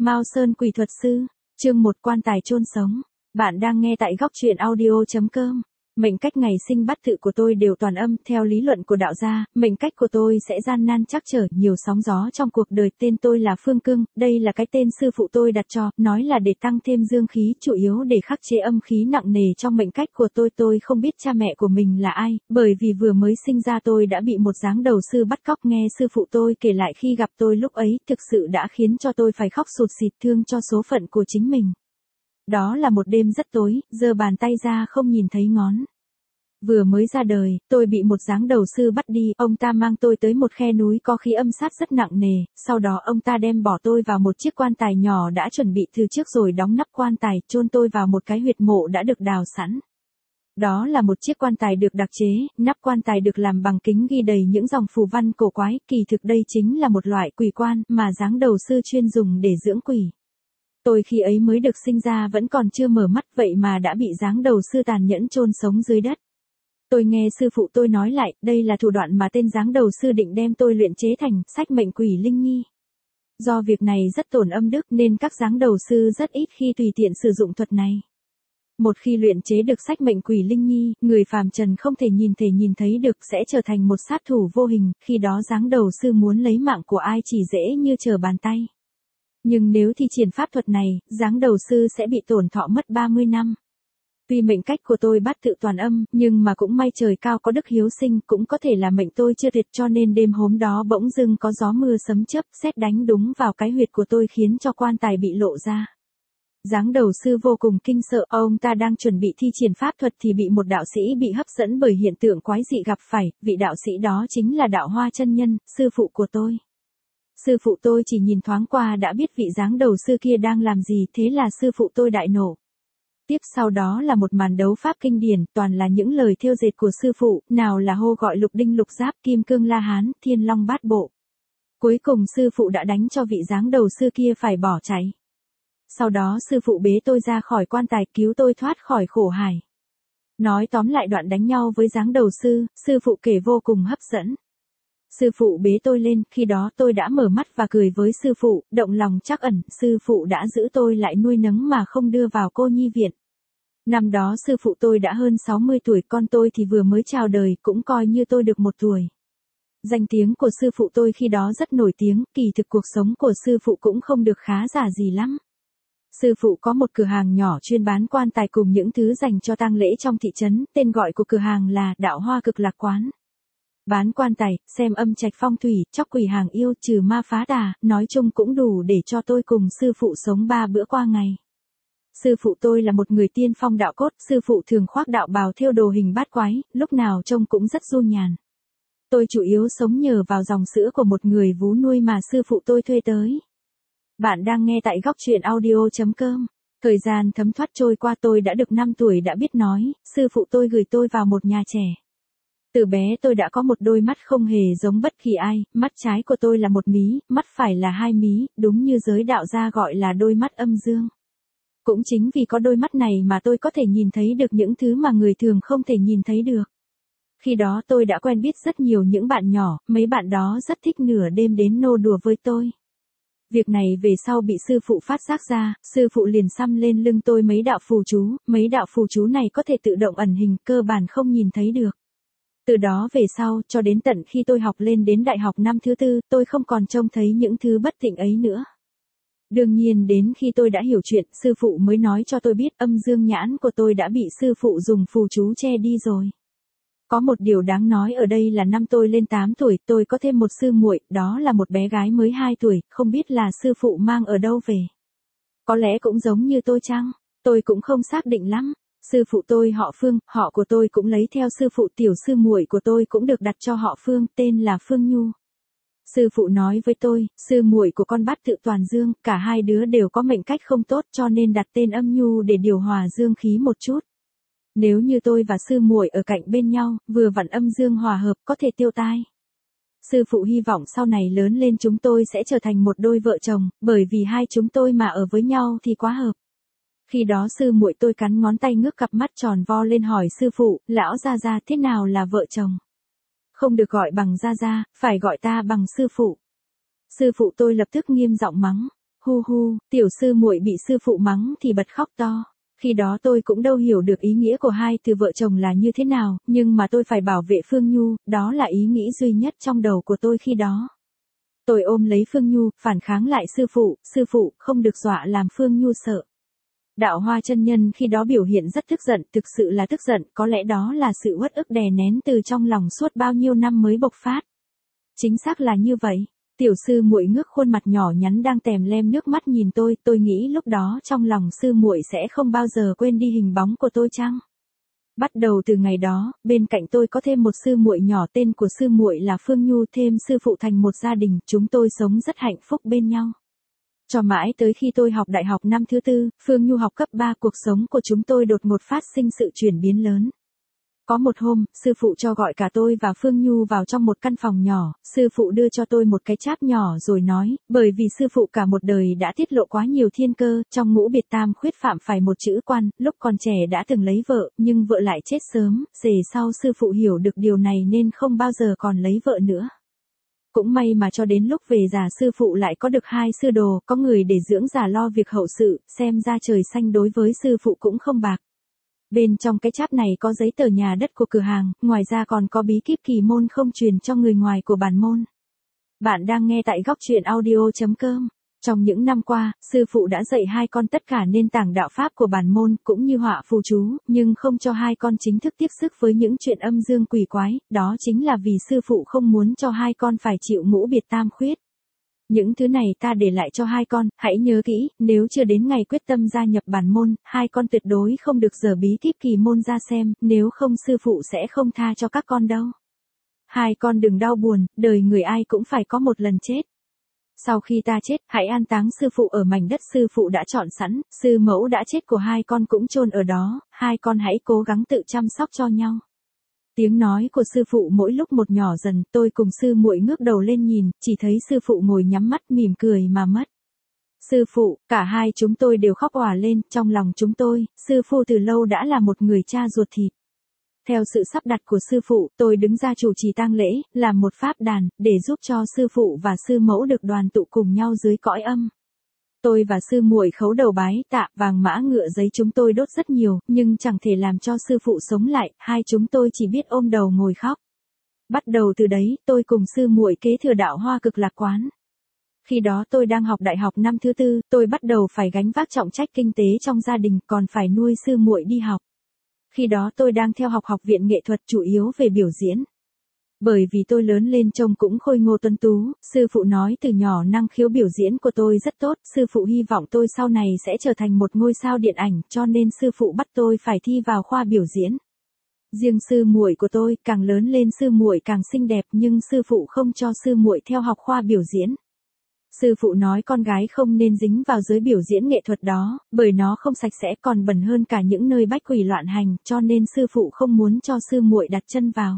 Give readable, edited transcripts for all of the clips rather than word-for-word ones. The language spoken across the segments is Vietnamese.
Mao Sơn Quỷ Thuật Sư, chương 1 Quan tài chôn sống. Bạn đang nghe tại góc truyện audio.com. Mệnh cách ngày sinh bát tự của tôi đều toàn âm, theo lý luận của đạo gia, mệnh cách của tôi sẽ gian nan trắc trở, nhiều sóng gió trong cuộc đời. Tên tôi là Phương Cương, đây là cái tên sư phụ tôi đặt cho, nói là để tăng thêm dương khí, chủ yếu để khắc chế âm khí nặng nề trong mệnh cách của tôi. Tôi không biết cha mẹ của mình là ai, bởi vì vừa mới sinh ra tôi đã bị một giáng đầu sư bắt cóc. Nghe sư phụ tôi kể lại khi gặp tôi lúc ấy, thực sự đã khiến cho tôi phải khóc sụt sịt, thương cho số phận của chính mình. Đó là một đêm rất tối, giơ bàn tay ra không nhìn thấy ngón. Vừa mới ra đời, tôi bị một giáng đầu sư bắt đi, ông ta mang tôi tới một khe núi có khí âm sát rất nặng nề, sau đó ông ta đem bỏ tôi vào một chiếc quan tài nhỏ đã chuẩn bị từ trước rồi đóng nắp quan tài, chôn tôi vào một cái huyệt mộ đã được đào sẵn. Đó là một chiếc quan tài được đặc chế, nắp quan tài được làm bằng kính ghi đầy những dòng phù văn cổ quái, kỳ thực đây chính là một loại quỷ quan mà giáng đầu sư chuyên dùng để dưỡng quỷ. Tôi khi ấy mới được sinh ra vẫn còn chưa mở mắt, vậy mà đã bị giáng đầu sư tàn nhẫn chôn sống dưới đất. Tôi nghe sư phụ tôi nói lại, đây là thủ đoạn mà tên giáng đầu sư định đem tôi luyện chế thành sách mệnh quỷ linh nhi. Do việc này rất tổn âm đức nên các giáng đầu sư rất ít khi tùy tiện sử dụng thuật này. Một khi luyện chế được sách mệnh quỷ linh nhi, người phàm trần không thể nhìn thấy được, sẽ trở thành một sát thủ vô hình, khi đó giáng đầu sư muốn lấy mạng của ai chỉ dễ như trở bàn tay. Nhưng nếu thi triển pháp thuật này, giáng đầu sư sẽ bị tổn thọ mất 30 năm. Tuy mệnh cách của tôi bát tự toàn âm, nhưng mà cũng may trời cao có đức hiếu sinh, cũng có thể là mệnh tôi chưa tuyệt, cho nên đêm hôm đó bỗng dưng có gió mưa sấm chớp, sét đánh đúng vào cái huyệt của tôi khiến cho quan tài bị lộ ra. Giáng đầu sư vô cùng kinh sợ, ông ta đang chuẩn bị thi triển pháp thuật thì bị một đạo sĩ bị hấp dẫn bởi hiện tượng quái dị gặp phải, vị đạo sĩ đó chính là Đạo Hoa chân nhân, sư phụ của tôi. Sư phụ tôi chỉ nhìn thoáng qua đã biết vị giáng đầu sư kia đang làm gì, thế là sư phụ tôi đại nổ. Tiếp sau đó là một màn đấu pháp kinh điển, toàn là những lời thêu dệt của sư phụ, nào là hô gọi lục đinh lục giáp, kim cương la hán, thiên long bát bộ. Cuối cùng sư phụ đã đánh cho vị giáng đầu sư kia phải bỏ chạy. Sau đó sư phụ bế tôi ra khỏi quan tài, cứu tôi thoát khỏi khổ hải. Nói tóm lại đoạn đánh nhau với giáng đầu sư, sư phụ kể vô cùng hấp dẫn. Sư phụ bế tôi lên, khi đó tôi đã mở mắt và cười với sư phụ, động lòng trắc ẩn, sư phụ đã giữ tôi lại nuôi nấng mà không đưa vào cô nhi viện. Năm đó sư phụ tôi đã hơn 60 tuổi, con tôi thì vừa mới chào đời, cũng coi như tôi được 1 tuổi. Danh tiếng của sư phụ tôi khi đó rất nổi tiếng, kỳ thực cuộc sống của sư phụ cũng không được khá giả gì lắm. Sư phụ có một cửa hàng nhỏ chuyên bán quan tài cùng những thứ dành cho tang lễ trong thị trấn, tên gọi của cửa hàng là Đạo Hoa Cực Lạc Quán. Bán quan tài, xem âm trạch phong thủy, chóc quỷ hàng yêu, trừ ma phá tà, nói chung cũng đủ để cho tôi cùng sư phụ sống 3 bữa qua ngày. Sư phụ tôi là một người tiên phong đạo cốt, sư phụ thường khoác đạo bào thêu đồ hình bát quái, lúc nào trông cũng rất du nhàn. Tôi chủ yếu sống nhờ vào dòng sữa của một người vú nuôi mà sư phụ tôi thuê tới. Bạn đang nghe tại góc truyện audio.com. Thời gian thấm thoát trôi qua, tôi đã được 5 tuổi đã biết nói, sư phụ tôi gửi tôi vào một nhà trẻ. Từ bé tôi đã có một đôi mắt không hề giống bất kỳ ai, mắt trái của tôi là 1 mí, mắt phải là 2 mí, đúng như giới đạo gia gọi là đôi mắt âm dương. Cũng chính vì có đôi mắt này mà tôi có thể nhìn thấy được những thứ mà người thường không thể nhìn thấy được. Khi đó tôi đã quen biết rất nhiều những bạn nhỏ, mấy bạn đó rất thích nửa đêm đến nô đùa với tôi. Việc này về sau bị sư phụ phát giác ra, sư phụ liền xăm lên lưng tôi mấy đạo phù chú này có thể tự động ẩn hình, cơ bản không nhìn thấy được. Từ đó về sau, cho đến tận khi tôi học lên đến đại học năm thứ 4, tôi không còn trông thấy những thứ bất tịnh ấy nữa. Đương nhiên đến khi tôi đã hiểu chuyện, sư phụ mới nói cho tôi biết âm dương nhãn của tôi đã bị sư phụ dùng phù chú che đi rồi. Có một điều đáng nói ở đây là năm tôi lên 8 tuổi, tôi có thêm một sư muội, đó là một bé gái mới 2 tuổi, không biết là sư phụ mang ở đâu về. Có lẽ cũng giống như tôi chăng? Tôi cũng không xác định lắm. Sư phụ tôi họ Phương, họ của tôi cũng lấy theo sư phụ, tiểu sư muội của tôi cũng được đặt cho họ Phương, tên là Phương Nhu. Sư phụ nói với tôi, sư muội của con bát tự toàn dương, cả hai đứa đều có mệnh cách không tốt cho nên đặt tên âm nhu để điều hòa dương khí một chút. Nếu như tôi và sư muội ở cạnh bên nhau, vừa vặn âm dương hòa hợp có thể tiêu tai. Sư phụ hy vọng sau này lớn lên chúng tôi sẽ trở thành một đôi vợ chồng, bởi vì hai chúng tôi mà ở với nhau thì quá hợp. Khi đó sư muội tôi cắn ngón tay ngước cặp mắt tròn vo lên hỏi sư phụ, lão gia gia thế nào là vợ chồng? Không được gọi bằng gia gia, phải gọi ta bằng sư phụ. Sư phụ tôi lập tức nghiêm giọng mắng. Hu hu, tiểu sư muội bị sư phụ mắng thì bật khóc to. Khi đó tôi cũng đâu hiểu được ý nghĩa của hai từ vợ chồng là như thế nào, nhưng mà tôi phải bảo vệ Phương Nhu, đó là ý nghĩ duy nhất trong đầu của tôi khi đó. Tôi ôm lấy Phương Nhu, phản kháng lại sư phụ, không được dọa làm Phương Nhu sợ. Đạo Hoa chân nhân khi đó biểu hiện rất tức giận, thực sự là tức giận, có lẽ đó là sự uất ức đè nén từ trong lòng suốt bao nhiêu năm mới bộc phát. Chính xác là như vậy. Tiểu sư muội ngước khuôn mặt nhỏ nhắn đang tèm lem nước mắt nhìn tôi nghĩ lúc đó trong lòng sư muội sẽ không bao giờ quên đi hình bóng của tôi chăng? Bắt đầu từ ngày đó, bên cạnh tôi có thêm một sư muội nhỏ, tên của sư muội là Phương Nhu, thêm sư phụ thành một gia đình, chúng tôi sống rất hạnh phúc bên nhau. Cho mãi tới khi tôi học đại học năm thứ 4, Phương Nhu học cấp 3, cuộc sống của chúng tôi đột ngột phát sinh sự chuyển biến lớn. Có một hôm, sư phụ cho gọi cả tôi và Phương Nhu vào trong một căn phòng nhỏ, sư phụ đưa cho tôi một cái cháp nhỏ rồi nói, bởi vì sư phụ cả một đời đã tiết lộ quá nhiều thiên cơ, trong ngũ biệt tam khuyết phạm phải một chữ quan, lúc còn trẻ đã từng lấy vợ, nhưng vợ lại chết sớm, về sau sư phụ hiểu được điều này nên không bao giờ còn lấy vợ nữa. Cũng may mà cho đến lúc về già sư phụ lại có được 2 sư đồ, có người để dưỡng già lo việc hậu sự, xem ra trời xanh đối với sư phụ cũng không bạc. Bên trong cái cháp này có giấy tờ nhà đất của cửa hàng, ngoài ra còn có bí kíp kỳ môn không truyền cho người ngoài của bản môn. Bạn đang nghe tại góc truyện audio.com. Trong những năm qua, sư phụ đã dạy 2 con tất cả nền tảng đạo pháp của bản môn, cũng như họa phù chú, nhưng không cho 2 con chính thức tiếp sức với những chuyện âm dương quỷ quái, đó chính là vì sư phụ không muốn cho 2 con phải chịu ngũ biệt tam khuyết. Những thứ này ta để lại cho 2 con, hãy nhớ kỹ, nếu chưa đến ngày quyết tâm gia nhập bản môn, 2 con tuyệt đối không được dở bí kíp kỳ môn ra xem, nếu không sư phụ sẽ không tha cho các con đâu. 2 con đừng đau buồn, đời người ai cũng phải có một lần chết. Sau khi ta chết, hãy an táng sư phụ ở mảnh đất sư phụ đã chọn sẵn, sư mẫu đã chết của 2 con cũng chôn ở đó, 2 con hãy cố gắng tự chăm sóc cho nhau. Tiếng nói của sư phụ mỗi lúc một nhỏ dần, tôi cùng sư muội ngước đầu lên nhìn, chỉ thấy sư phụ ngồi nhắm mắt mỉm cười mà mất. Sư phụ, cả 2 chúng tôi đều khóc òa lên, trong lòng chúng tôi, sư phụ từ lâu đã là một người cha ruột thịt. Theo sự sắp đặt của sư phụ, tôi đứng ra chủ trì tang lễ, làm một pháp đàn, để giúp cho sư phụ và sư mẫu được đoàn tụ cùng nhau dưới cõi âm. Tôi và sư muội khấu đầu bái tạ, vàng mã ngựa giấy chúng tôi đốt rất nhiều, nhưng chẳng thể làm cho sư phụ sống lại, 2 chúng tôi chỉ biết ôm đầu ngồi khóc. Bắt đầu từ đấy, tôi cùng sư muội kế thừa đạo Hoa Cực Lạc Quán. Khi đó tôi đang học đại học năm thứ 4, tôi bắt đầu phải gánh vác trọng trách kinh tế trong gia đình, còn phải nuôi sư muội đi học. Khi đó tôi đang theo học học viện nghệ thuật, chủ yếu về biểu diễn. Bởi vì tôi lớn lên trông cũng khôi ngô tuấn tú, sư phụ nói từ nhỏ năng khiếu biểu diễn của tôi rất tốt, sư phụ hy vọng tôi sau này sẽ trở thành một ngôi sao điện ảnh, cho nên sư phụ bắt tôi phải thi vào khoa biểu diễn. Riêng sư muội của tôi, càng lớn lên sư muội càng xinh đẹp, nhưng sư phụ không cho sư muội theo học khoa biểu diễn. Sư phụ nói con gái không nên dính vào giới biểu diễn nghệ thuật đó, bởi nó không sạch sẽ, còn bẩn hơn cả những nơi bách quỷ loạn hành, cho nên sư phụ không muốn cho sư muội đặt chân vào.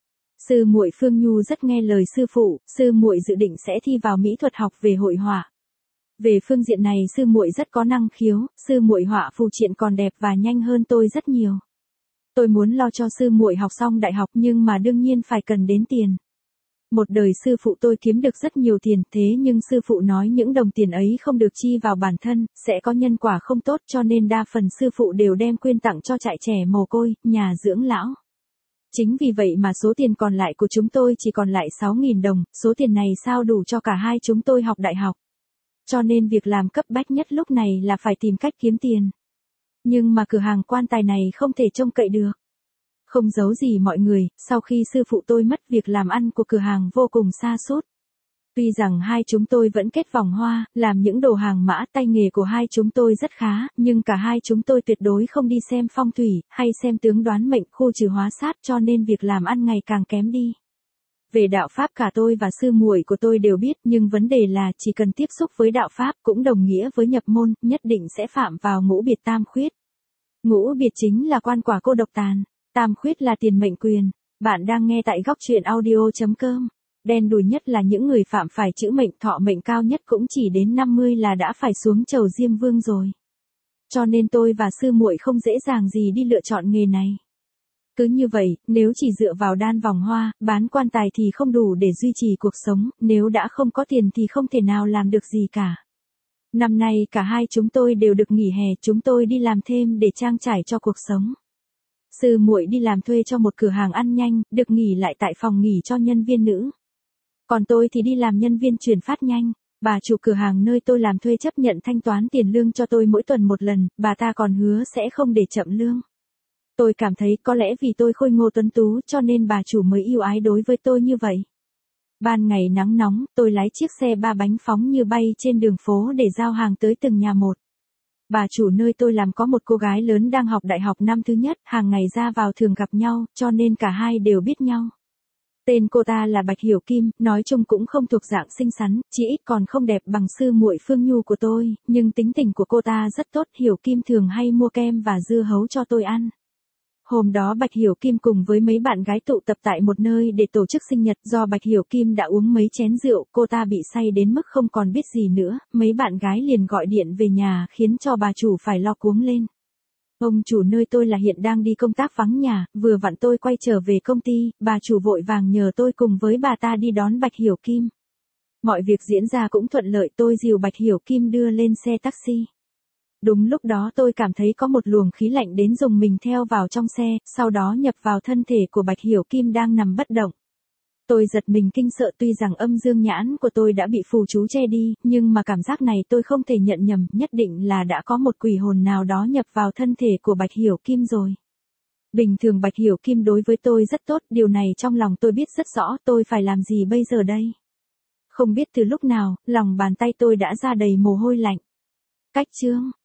Sư muội Phương Nhu rất nghe lời sư phụ, sư muội dự định sẽ thi vào mỹ thuật học về hội họa. Về phương diện này sư muội rất có năng khiếu, sư muội họa phù triện còn đẹp và nhanh hơn tôi rất nhiều. Tôi muốn lo cho sư muội học xong đại học nhưng mà đương nhiên phải cần đến tiền. Một đời sư phụ tôi kiếm được rất nhiều tiền, thế nhưng sư phụ nói những đồng tiền ấy không được chi vào bản thân, sẽ có nhân quả không tốt, cho nên đa phần sư phụ đều đem quyên tặng cho trại trẻ mồ côi, nhà dưỡng lão. Chính vì vậy mà số tiền còn lại của chúng tôi chỉ còn lại 6.000 đồng, số tiền này sao đủ cho cả 2 chúng tôi học đại học. Cho nên việc làm cấp bách nhất lúc này là phải tìm cách kiếm tiền. Nhưng mà cửa hàng quan tài này không thể trông cậy được. Không giấu gì mọi người, sau khi sư phụ tôi mất, việc làm ăn của cửa hàng vô cùng sa sút. Tuy rằng 2 chúng tôi vẫn kết vòng hoa, làm những đồ hàng mã, tay nghề của 2 chúng tôi rất khá, nhưng cả 2 chúng tôi tuyệt đối không đi xem phong thủy, hay xem tướng đoán mệnh, khu trừ hóa sát, cho nên việc làm ăn ngày càng kém đi. Về đạo Pháp cả tôi và sư muội của tôi đều biết, nhưng vấn đề là chỉ cần tiếp xúc với đạo Pháp cũng đồng nghĩa với nhập môn, nhất định sẽ phạm vào ngũ biệt tam khuyết. Ngũ biệt chính là quan quả cô độc tàn, tam khuyết là tiền mệnh quyền. Bạn đang nghe tại góc truyện audio.com. Đen đủi nhất là những người phạm phải chữ mệnh, thọ mệnh cao nhất cũng chỉ đến 50 là đã phải xuống chầu Diêm Vương rồi. Cho nên tôi và sư muội không dễ dàng gì đi lựa chọn nghề này. Cứ như vậy, nếu chỉ dựa vào đan vòng hoa, bán quan tài thì không đủ để duy trì cuộc sống, nếu đã không có tiền thì không thể nào làm được gì cả. Năm nay cả hai chúng tôi đều được nghỉ hè, chúng tôi đi làm thêm để trang trải cho cuộc sống. Sư muội đi làm thuê cho một cửa hàng ăn nhanh, được nghỉ lại tại phòng nghỉ cho nhân viên nữ. Còn tôi thì đi làm nhân viên chuyển phát nhanh. Bà chủ cửa hàng nơi tôi làm thuê chấp nhận thanh toán tiền lương cho tôi mỗi tuần một lần, bà ta còn hứa sẽ không để chậm lương. Tôi cảm thấy có lẽ vì tôi khôi ngô tuấn tú cho nên bà chủ mới yêu ái đối với tôi như vậy. Ban ngày nắng nóng, tôi lái chiếc xe 3 bánh phóng như bay trên đường phố để giao hàng tới từng nhà một. Bà chủ nơi tôi làm có một cô gái lớn đang học đại học năm thứ nhất, hàng ngày ra vào thường gặp nhau, cho nên cả hai đều biết nhau. Tên cô ta là Bạch Hiểu Kim, nói chung cũng không thuộc dạng xinh xắn, chỉ ít còn không đẹp bằng sư muội Phương Nhu của tôi, nhưng tính tình của cô ta rất tốt. Hiểu Kim thường hay mua kem và dưa hấu cho tôi ăn. Hôm đó Bạch Hiểu Kim cùng với mấy bạn gái tụ tập tại một nơi để tổ chức sinh nhật. Do Bạch Hiểu Kim đã uống mấy chén rượu, cô ta bị say đến mức không còn biết gì nữa, mấy bạn gái liền gọi điện về nhà khiến cho bà chủ phải lo cuống lên. Ông chủ nơi tôi là hiện đang đi công tác vắng nhà, vừa vặn tôi quay trở về công ty, bà chủ vội vàng nhờ tôi cùng với bà ta đi đón Bạch Hiểu Kim. Mọi việc diễn ra cũng thuận lợi, tôi dìu Bạch Hiểu Kim đưa lên xe taxi. Đúng lúc đó tôi cảm thấy có một luồng khí lạnh đến rùng mình theo vào trong xe, sau đó nhập vào thân thể của Bạch Hiểu Kim đang nằm bất động. Tôi giật mình kinh sợ, tuy rằng âm dương nhãn của tôi đã bị phù chú che đi, nhưng mà cảm giác này tôi không thể nhận nhầm, nhất định là đã có một quỷ hồn nào đó nhập vào thân thể của Bạch Hiểu Kim rồi. Bình thường Bạch Hiểu Kim đối với tôi rất tốt, điều này trong lòng tôi biết rất rõ, tôi phải làm gì bây giờ đây? Không biết từ lúc nào, lòng bàn tay tôi đã ra đầy mồ hôi lạnh. Cách chương